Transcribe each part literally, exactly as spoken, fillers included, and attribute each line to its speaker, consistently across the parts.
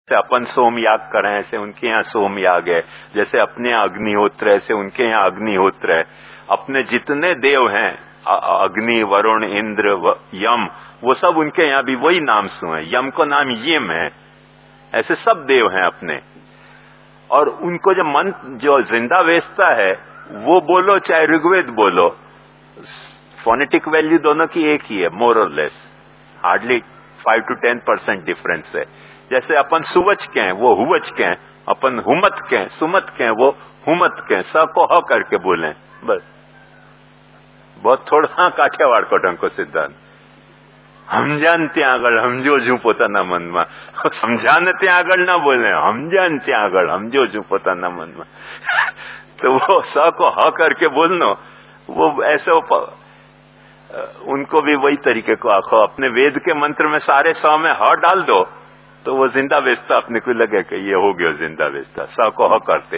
Speaker 1: जैसे अपन सोम याग करें ऐसे उनके यहाँ सोम याग है, जैसे अपने यहाँ अग्निहोत्र है ऐसे उनके यहाँ अग्निहोत्र है। अपने जितने देव हैं अग्नि, वरुण, इंद्र, यम, वो सब उनके यहाँ भी वही नाम सु है। यम को नाम यम है, ऐसे सब देव हैं अपने। और उनको जो मन जो जिंदा वेचता है वो बोलो चाहे ऋग्वेद बोलो, फोनेटिक वैल्यू दोनों की एक ही है, मोर और less, hardly five to ten percent difference है। जैसे अपन सुवच के हैं वो हुवच के हैं, अपन हुमत के हैं, सुमत के हैं वो हुमत के हैं, स को ह करके बोले बस। बहुत थोड़ा काठियावाड़ को ढंग सिद्धांत સમજાન ત્યાં આગળ સમજો છું પોતાના મનમાં, સમજાને ત્યાં આગળ ના બોલે, સમજાન ત્યાં આગળ સમજો છું પોતાના મનમાં। तो वो स को ह करके बोलना, वो ऐसे उनको भी वही तरीके को आखो। अपने वेद के मंत्र में सारे स में ह डाल दो तो वो जिंदा वेचता अपने को लगे कि ये हो गया जिंदा वेचता, स को ह करते।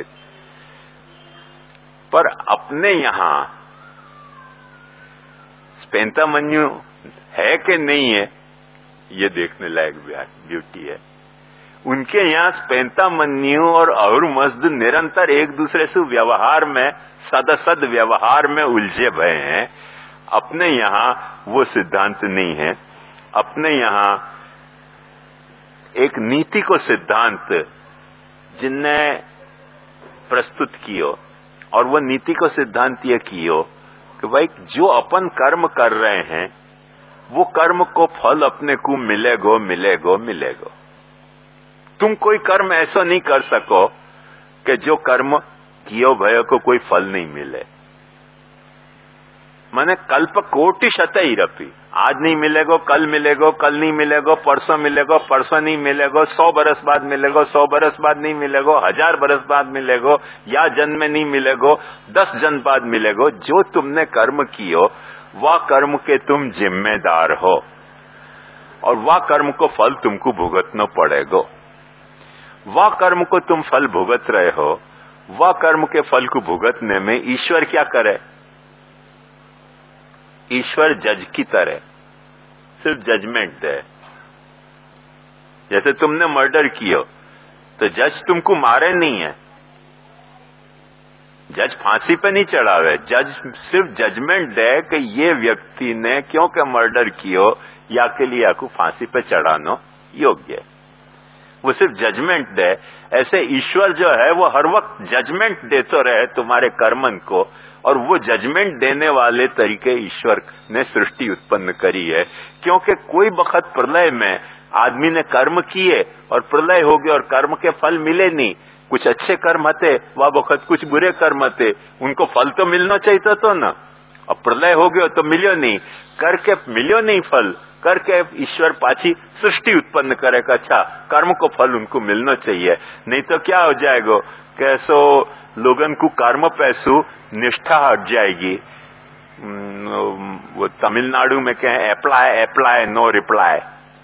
Speaker 1: पर अपने यहां स्पेंतामन्यु है कि नहीं है ये देखने लायक ब्यूटी है। उनके यहाँ स्पेंतामन्यु और अहुरमज़्द निरंतर एक दूसरे से व्यवहार में, सदसद व्यवहार में उलझे भये हैं। अपने यहाँ वो सिद्धांत नहीं है। अपने यहाँ एक नीति को सिद्धांत जिनने प्रस्तुत कियो, और वो नीति को सिद्धांत ये कियो कि भाई जो अपन कर्म कर रहे हैं वो कर्म को फल अपने को मिलेगो मिलेगो मिलेगो। तुम कोई कर्म ऐसा नहीं कर सको कि जो कर्म कियो भयो को कोई फल नहीं मिले। माने कल्प कोटि शतई रपी, आज नहीं मिलेगो कल मिलेगो, कल नहीं मिलेगो परसों मिलेगो, परसों नहीं मिलेगो, सौ बरस बाद मिलेगो, सौ बरस बाद नहीं मिलेगो, हजार बरस बाद मिलेगो, या जन्म में नहीं मिलेगो, दस जन्म बाद मिलेगो। जो तुमने कर्म कियो वह कर्म के तुम जिम्मेदार हो और वह कर्म को फल तुमको भुगतना पड़ेगा। वह कर्म को तुम फल भुगत रहे हो, वह कर्म के फल को भुगतने में ईश्वर क्या करे? ईश्वर जज की तरह सिर्फ जजमेंट दे। जैसे तुमने मर्डर किया तो जज तुमको मारे नहीं है, जज फांसी पे नहीं चढ़ावे, जज सिर्फ जजमेंट दे कि ये व्यक्ति ने क्योंकि मर्डर कियो या के लिए आपको फांसी पे चढ़ाना योग्य है, वो सिर्फ जजमेंट दे। ऐसे ईश्वर जो है वो हर वक्त जजमेंट देते रहे तुम्हारे कर्मन को, और वो जजमेंट देने वाले तरीके ईश्वर ने सृष्टि उत्पन्न करी है। क्योंकि कोई बखत प्रलय में आदमी ने कर्म किए और प्रलय हो गया और कर्म के फल मिले नहीं। कुछ अच्छे कर्म थे वह बखत कुछ बुरे कर्म थे, उनको फल तो मिलना चाहिए तो ना। अब प्रलय हो गया तो मिलियो नहीं, करके मिलियो नहीं फल, करके ईश्वर पाछी सृष्टि उत्पन्न करेगा। अच्छा कर्म को फल उनको मिलना चाहिए, नहीं तो क्या हो जाएगा कैसो लोगन को कर्म पैसू निष्ठा हट जाएगी। वो तमिलनाडु में कहें अप्लाई अप्लाई नो रिप्लाई।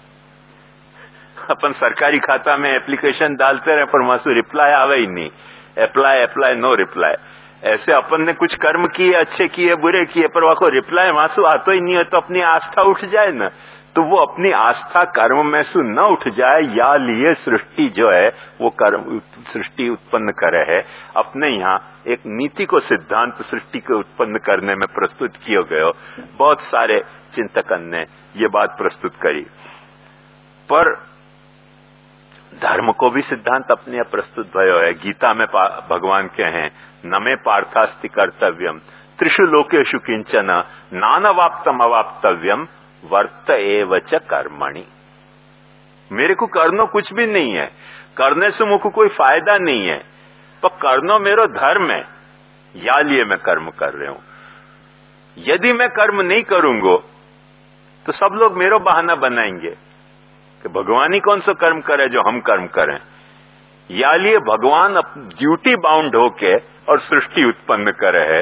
Speaker 1: अपन सरकारी खाता में एप्लीकेशन डालते रहे पर वहां रिप्लाई आवे ही नहीं, अप्लाई अप्लाई नो रिप्लाई। ऐसे अपन ने कुछ कर्म किए, अच्छे किए बुरे किए, पर वहां को रिप्लाई वहां आता ही नहीं है, तो अपनी आस्था उठ जाए ना। तो वो अपनी आस्था कर्म में से न उठ जाए, या लिए सृष्टि जो है वो कर्म सृष्टि उत्पन्न करे है। अपने यहाँ एक नीति को सिद्धांत सृष्टि को उत्पन्न करने में प्रस्तुत किए गए। बहुत सारे चिंतकन ने ये बात प्रस्तुत करी, पर धर्म को भी सिद्धांत अपने प्रस्तुत भयो है। गीता में भगवान के हैं नमे पार्थास्ति कर्तव्यम त्रिषु लोकेषु किंचन नानवाप्तम अवाप्तव्यम वर्त एव च कर्मणि। मेरे को करना कुछ भी नहीं है, करने से मुझको कोई फायदा नहीं है, पर करना मेरा धर्म है, या लिए मैं कर्म कर रहा हूं। यदि मैं कर्म नहीं करूंगा तो सब लोग मेरा बहाना बनाएंगे कि भगवान ही कौन सा कर्म करे जो हम कर्म करें। या लिए भगवान ड्यूटी बाउंड होके और सृष्टि उत्पन्न करे है।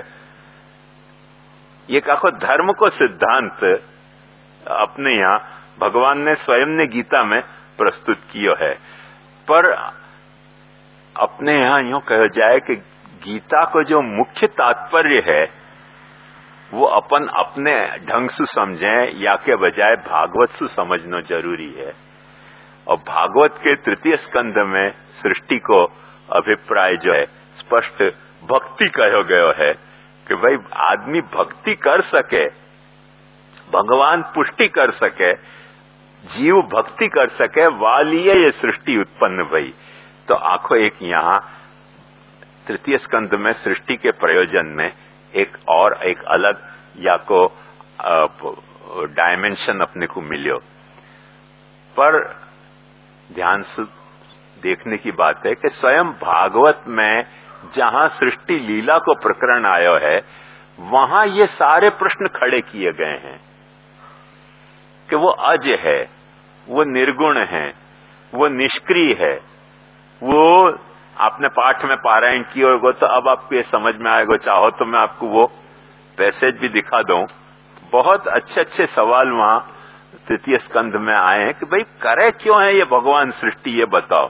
Speaker 1: ये कहो धर्म को सिद्धांत अपने यहाँ भगवान ने स्वयं ने गीता में प्रस्तुत किया है। पर अपने यहाँ यूं कहा जाए कि गीता को जो मुख्य तात्पर्य है वो अपन अपने ढंग से समझें, या के बजाय भागवत से समझना जरूरी है। और भागवत के तृतीय स्कंध में सृष्टि को अभिप्राय जो है स्पष्ट भक्ति कहो गयो है कि भाई आदमी भक्ति कर सके, भगवान पुष्टि कर सके, जीव भक्ति कर सके, वालिये ये सृष्टि उत्पन्न भई। तो आंखों एक यहाँ तृतीय स्कंध में सृष्टि के प्रयोजन में एक और एक अलग या को डायमेंशन अपने को मिलियो। पर ध्यान से देखने की बात है कि स्वयं भागवत में जहां सृष्टि लीला को प्रकरण आयो है वहां ये सारे प्रश्न खड़े किए गए हैं कि वो अज है, वो निर्गुण है, वो निष्क्रिय है। वो आपने पाठ में पारायण किया होगा तो अब आपको ये समझ में आएगा, चाहो तो मैं आपको वो पैसेज भी दिखा दूं। बहुत अच्छे अच्छे सवाल वहां तृतीय स्कंध में आए हैं कि भाई करे क्यों है ये भगवान सृष्टि, ये बताओ।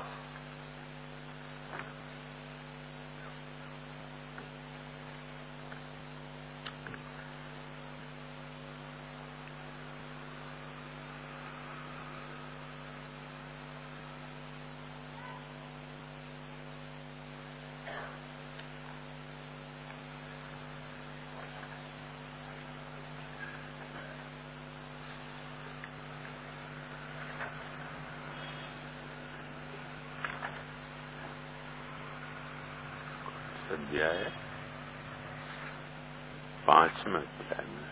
Speaker 1: अध्याय पांचवें अध्याय में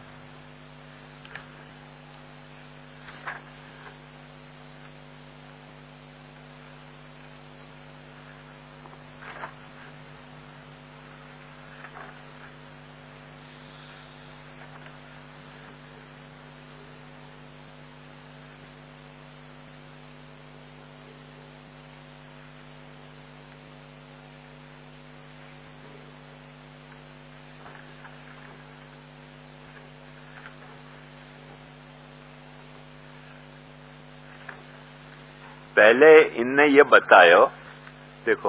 Speaker 1: पहले इनने ये बतायो, देखो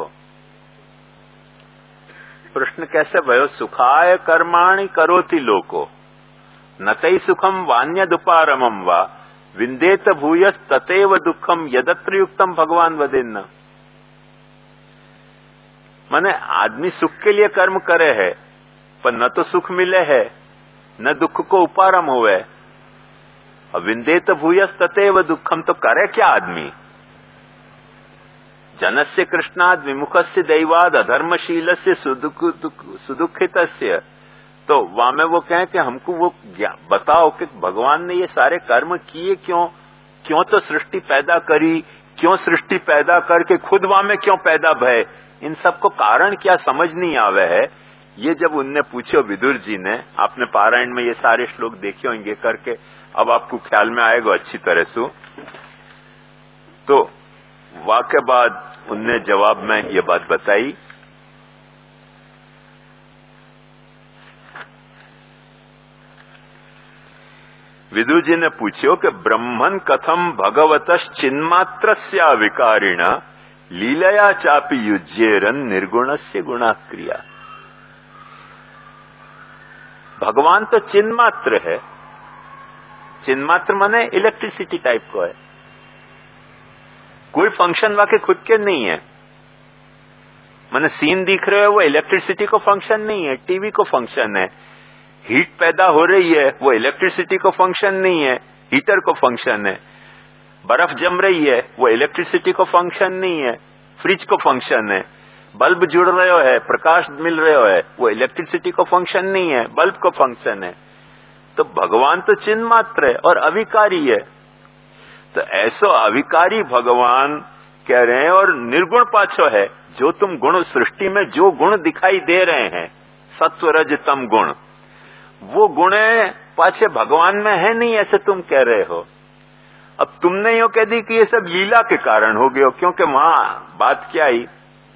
Speaker 1: प्रश्न कैसे भयो, सुखाय कर्माणि करोति लोको नतई सुखम वान्यदुपारमम वा विंदेत भूयस ततेव दुखम यदत्र युक्तम भगवान वदेन्न। माने आदमी सुख के लिए कर्म करे है पर न तो सुख मिले है न दुख को उपारम हुए। विंदेत भूयस ततेव दुखम, तो करे क्या आदमी। जनस्य कृष्णाद विमुखस्य दैवाद अधर्मशीलस्य सुदुखितस्य। तो वहां में वो कहें कि हमको वो बताओ कि भगवान ने ये सारे कर्म किए क्यों, क्यों तो सृष्टि पैदा करी, क्यों सृष्टि पैदा करके खुद वहां में क्यों पैदा भय, इन सबको कारण क्या समझ नहीं आवे है। ये जब उनने पूछे विदुर जी ने, आपने पारायण में ये सारे श्लोक देखे होंगे करके, अब आपको ख्याल में आएगा अच्छी तरह से। तो वाक्य बाद उनने जवाब में ये बात बताई, विदुर जी ने पूछो कि ब्रह्मन कथम भगवतश् चिन्मात्रस्य विकारिण लीलया चापि युज्येरन निर्गुणस्य गुणाक्रिया। भगवान तो चिन्मात्र है, चिन्मात्र माने इलेक्ट्रिसिटी टाइप को है, कोई फंक्शन वाके खुद के नहीं है। माने सीन दिख रहे हो वो इलेक्ट्रिसिटी को फंक्शन नहीं है, टीवी को फंक्शन है। हीट पैदा हो रही है वो इलेक्ट्रिसिटी को फंक्शन नहीं है, हीटर को फंक्शन है। बर्फ जम रही है वो इलेक्ट्रिसिटी को फंक्शन नहीं है, फ्रिज को फंक्शन है। बल्ब जुड़ रहे हो है, प्रकाश मिल रहे हो है, वो इलेक्ट्रिसिटी को फंक्शन नहीं है, बल्ब को फंक्शन है। तो भगवान तो चिन्ह मात्र है और अविकारी है। तो ऐसो अविकारी भगवान कह रहे हैं, और निर्गुण पाछो है। जो तुम गुण सृष्टि में जो गुण दिखाई दे रहे हैं, सत्व रज तम गुण, वो गुण पाछे भगवान में है नहीं, ऐसे तुम कह रहे हो। अब तुमने यो कह दी कि ये सब लीला के कारण हो गए, क्योंकि वहां बात क्या आई,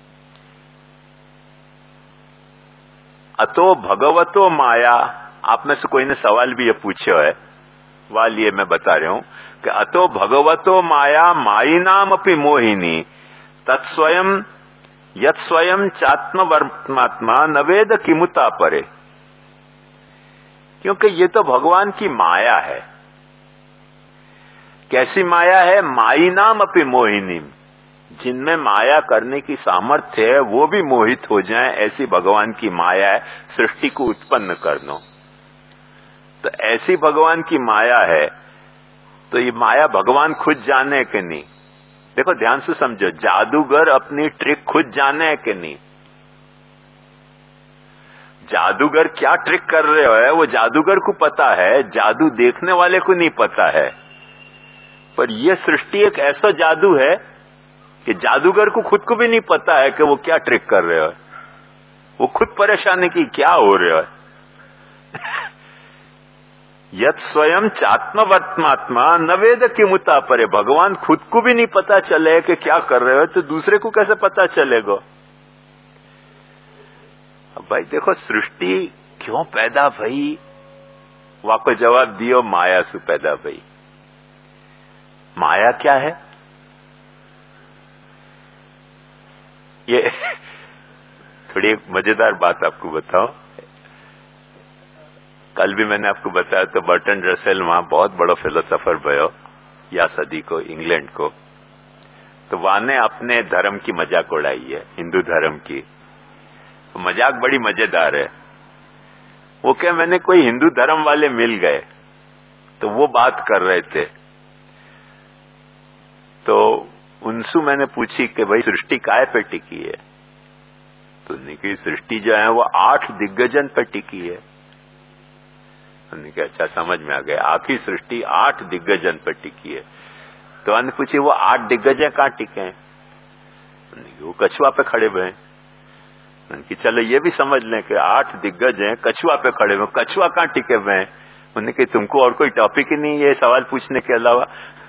Speaker 1: अतो भगवतो माया। आप में से कोई ने सवाल भी ये पूछा है, वाल ये मैं बता रहा हूं कि अतो भगवतो माया माई नाम अपि मोहिनी तत्स्वयं यत स्वयं चात्म वर्मात्मा नवेद किमुता परे। क्योंकि ये तो भगवान की माया है। कैसी माया है? माई नाम अपि मोहिनी, जिनमें माया करने की सामर्थ्य है वो भी मोहित हो जाएं, ऐसी भगवान की माया है सृष्टि को उत्पन्न करना। तो ऐसी भगवान की माया है, तो ये माया भगवान खुद जाने कि नहीं? देखो ध्यान से समझो, जादूगर अपनी ट्रिक खुद जाने कि नहीं? जादूगर क्या ट्रिक कर रहे हो वो जादूगर को पता है, जादू देखने वाले को नहीं पता है। पर यह सृष्टि एक ऐसा जादू है कि जादूगर को खुद को भी नहीं पता है कि वो क्या ट्रिक कर रहे हो, वो खुद परेशान है कि क्या हो रहा है। यत स्वयं चात्मवत्मात्मा न वेद किमुता परे, भगवान खुद को भी नहीं पता चले कि क्या कर रहे हो तो दूसरे को कैसे पता चलेगा? अब भाई देखो, सृष्टि क्यों पैदा भई? वाको जवाब दियो, माया से पैदा भई। माया क्या है? ये थोड़ी एक मजेदार बात आपको बताऊं। कल भी मैंने आपको बताया तो बर्टन रसेल वहां बहुत बड़ा फिलोसोफर भयो या सदी को, इंग्लैंड को। तो वहां ने अपने धर्म की मजाक उड़ाई है, हिंदू धर्म की। तो मजाक बड़ी मजेदार है। वो क्या, मैंने कोई हिंदू धर्म वाले मिल गए तो वो बात कर रहे थे, तो उनसे मैंने पूछी कि भाई सृष्टि काय पे टिकी है? तो उन्होंने कहा सृष्टि जो है वो आठ दिग्गजन पर टिकी है। उन्होंने कहा अच्छा, समझ में आ गया, आखिरी सृष्टि आठ दिग्गजन पर टिकी है। तो मैंने पूछी वो आठ दिग्गज कहाँ टिके हैं? वो कछुआ पे खड़े हुए हैं। कि चलो ये भी समझ लें कि आठ दिग्गज हैं, कछुआ पे खड़े हुए, कछुआ कहाँ टिके हुए हैं? उन्होंने कहा तुमको और कोई टॉपिक ही नहीं है सवाल पूछने के अलावा?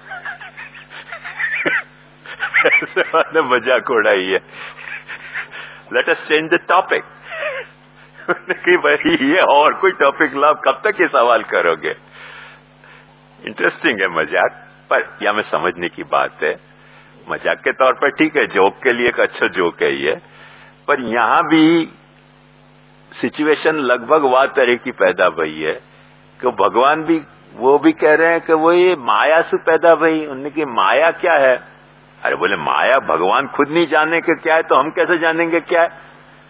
Speaker 1: ऐसे मजाक उड़ाई है। Let us change the topic. कि भाई ये और कोई टॉपिक लाओ, कब तक ये सवाल करोगे? इंटरेस्टिंग है मजाक, पर यह में समझने की बात है। मजाक के तौर पर ठीक है, जोक के लिए एक अच्छा जोक है ये, पर यहां भी सिचुएशन लगभग वह तरह की पैदा भई है कि भगवान भी वो भी कह रहे हैं कि वो ये माया से पैदा भई। उन्होंने की माया क्या है? अरे बोले माया भगवान खुद नहीं जाने के क्या है तो हम कैसे जानेंगे क्या है?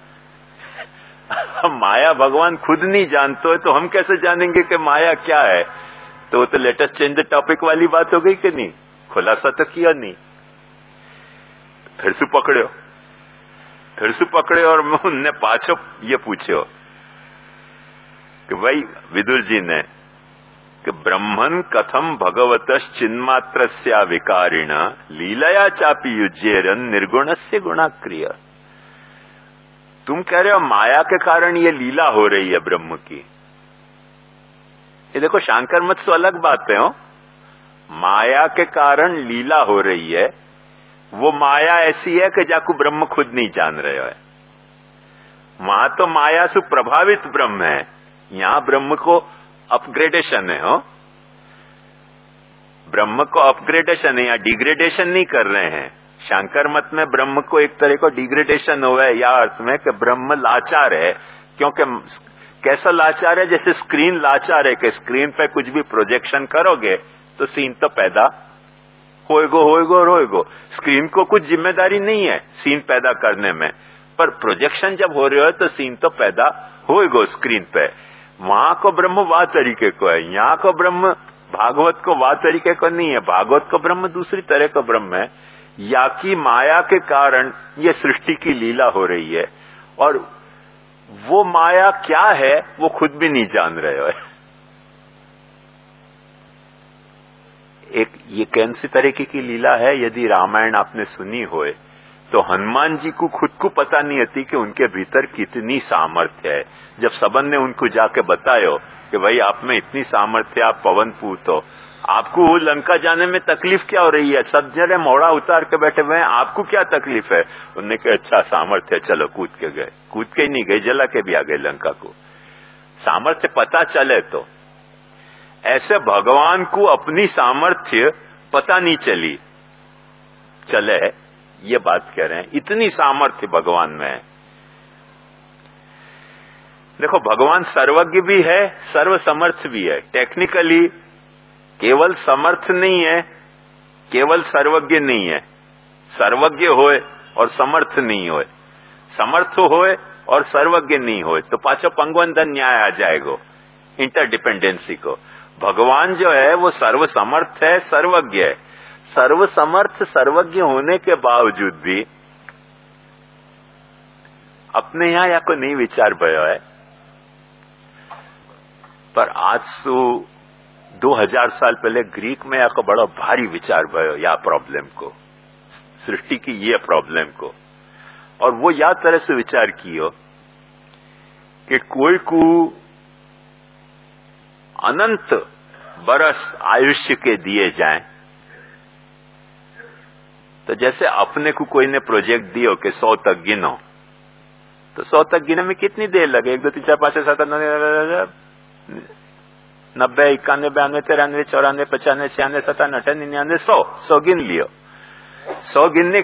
Speaker 1: माया भगवान खुद नहीं जानते तो हम कैसे जानेंगे कि माया क्या है? तो तो लेटेस्ट चेंज द टॉपिक वाली बात हो गई कि नहीं? खुलासा तो किया नहीं, फिर से पकड़ो फिर से पकड़े और उनने पाछो ये पूछो कि भाई विदुर जी ने कि ब्रह्मन कथम भगवतश्च चिन्मात्रस्या विकारिण लीलया चापि युज्येरन निर्गुणस्य गुणाक्रिय। तुम कह रहे हो माया के कारण ये लीला हो रही है ब्रह्म की। ये देखो शांकर मत से अलग बात है। हो माया के कारण लीला हो रही है, वो माया ऐसी है कि जाकू ब्रह्म खुद नहीं जान रहे हो। वहां तो माया से प्रभावित ब्रह्म है, यहां ब्रह्म को अपग्रेडेशन है। हो ब्रह्म को अपग्रेडेशन है, या डिग्रेडेशन नहीं कर रहे हैं। शंकर मत में ब्रह्म को एक तरह को डिग्रेडेशन हुआ है, या अर्थ में कि ब्रह्म लाचार है। क्योंकि कैसा लाचार है? जैसे स्क्रीन लाचार है कि स्क्रीन पे कुछ भी प्रोजेक्शन करोगे तो सीन तो पैदा होएगो होएगो होएगो। स्क्रीन को कुछ जिम्मेदारी नहीं है सीन पैदा करने में, पर प्रोजेक्शन जब हो रहे हो तो सीन तो पैदा होएगो स्क्रीन पे। वहां को ब्रह्म वाह तरीके को है, यहाँ को ब्रह्म भागवत को वाह तरीके को नहीं है। भागवत को ब्रह्म दूसरी तरह का ब्रह्म है, या कि माया के कारण ये सृष्टि की लीला हो रही है, और वो माया क्या है वो खुद भी नहीं जान रहे हो। एक ये कौन सी तरीके की लीला है? यदि रामायण आपने सुनी होए तो हनुमान जी को खुद को पता नहीं होती कि उनके भीतर कितनी सामर्थ्य है। जब सबन ने उनको जाके बतायो कि भाई आप में इतनी सामर्थ्य, आप पवन पूत हो, आपको वो लंका जाने में तकलीफ क्या हो रही है? सब जने मोड़ा उतार के बैठे हुए हैं, आपको क्या तकलीफ है? उन्होंने कहा अच्छा सामर्थ्य, चलो कूद के गए। कूद के ही नहीं गए, जला के भी आ गए लंका को। सामर्थ्य पता चले तो। ऐसे भगवान को अपनी सामर्थ्य पता नहीं चली चले, ये बात कह रहे हैं। इतनी सामर्थ्य भगवान में है। देखो भगवान सर्वज्ञ भी है, सर्व समर्थ भी है। टेक्निकली केवल समर्थ नहीं है, केवल सर्वज्ञ नहीं है, सर्वज्ञ होए और समर्थ नहीं होए, समर्थ होए और सर्वज्ञ नहीं होए तो पाछो पंगवंधन न्याय आ जाएगो इंटरडिपेंडेंसी को। भगवान जो है वो सर्व समर्थ है, सर्वज्ञ है। सर्व समर्थ सर्वज्ञ होने के बावजूद भी अपने यहां या कोई नहीं विचार भयो है, पर आज सु दो हजार साल पहले ग्रीक में या को बड़ा भारी विचार भयो या प्रॉब्लम को, सृष्टि की ये प्रॉब्लम को। और वो या तरह से विचार कियो कि कोई को अनंत बरस आयुष्य के दिए जाएं, तो जैसे अपने को कोई ने प्रोजेक्ट दियो कि सौ तक गिनो, तो सौ तक गिने में कितनी देर लगे? एक दो तीन चार पांच छह सात नब्बे इक्यानवे बयानवे तिरानवे चौरानवे पचानवे छियानवे सत्तानवे अठानवे निन्यानवे सौ सौ गिन लियो। सौ गिनने